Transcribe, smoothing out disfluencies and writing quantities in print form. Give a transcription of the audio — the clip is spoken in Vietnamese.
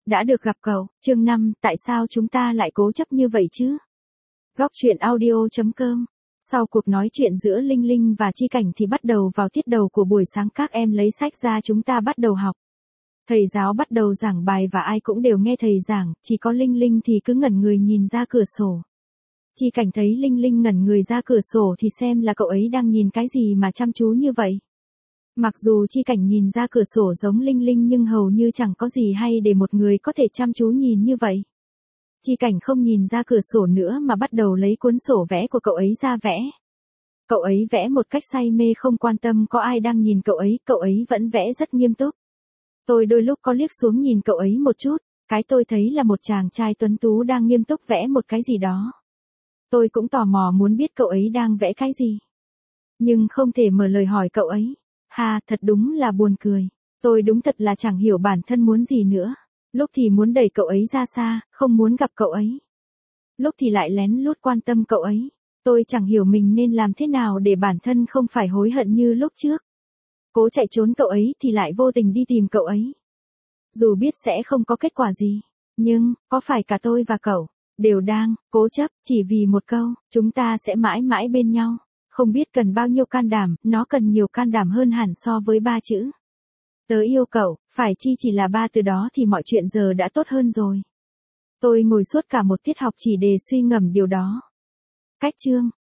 Đã được gặp cậu, chương 5, tại sao chúng ta lại cố chấp như vậy chứ? Góc truyện audio.com. Sau cuộc nói chuyện giữa Linh Linh và Chi Cảnh thì bắt đầu vào tiết đầu của buổi sáng, các em lấy sách ra, chúng ta bắt đầu học. Thầy giáo bắt đầu giảng bài và ai cũng đều nghe thầy giảng, chỉ có Linh Linh thì cứ ngẩn người nhìn ra cửa sổ. Chi Cảnh thấy Linh Linh ngẩn người ra cửa sổ thì xem là cậu ấy đang nhìn cái gì mà chăm chú như vậy. Mặc dù Chi Cảnh nhìn ra cửa sổ giống Linh Linh nhưng hầu như chẳng có gì hay để một người có thể chăm chú nhìn như vậy. Chi Cảnh không nhìn ra cửa sổ nữa mà bắt đầu lấy cuốn sổ vẽ của cậu ấy ra vẽ. Cậu ấy vẽ một cách say mê, không quan tâm có ai đang nhìn cậu ấy vẫn vẽ rất nghiêm túc. Tôi đôi lúc có liếc xuống nhìn cậu ấy một chút, cái tôi thấy là một chàng trai tuấn tú đang nghiêm túc vẽ một cái gì đó. Tôi cũng tò mò muốn biết cậu ấy đang vẽ cái gì. Nhưng không thể mở lời hỏi cậu ấy. Ha, thật đúng là buồn cười. Tôi đúng thật là chẳng hiểu bản thân muốn gì nữa. Lúc thì muốn đẩy cậu ấy ra xa, không muốn gặp cậu ấy. Lúc thì lại lén lút quan tâm cậu ấy. Tôi chẳng hiểu mình nên làm thế nào để bản thân không phải hối hận như lúc trước. Cố chạy trốn cậu ấy thì lại vô tình đi tìm cậu ấy. Dù biết sẽ không có kết quả gì, nhưng, có phải cả tôi và cậu đều đang cố chấp chỉ vì một câu, chúng ta sẽ mãi mãi bên nhau. Không biết cần bao nhiêu can đảm, nó cần nhiều can đảm hơn hẳn so với 3 chữ. Tớ yêu cậu, phải chi chỉ là 3 từ đó thì mọi chuyện giờ đã tốt hơn rồi. Tôi ngồi suốt cả một tiết học chỉ để suy ngẫm điều đó. Cách chương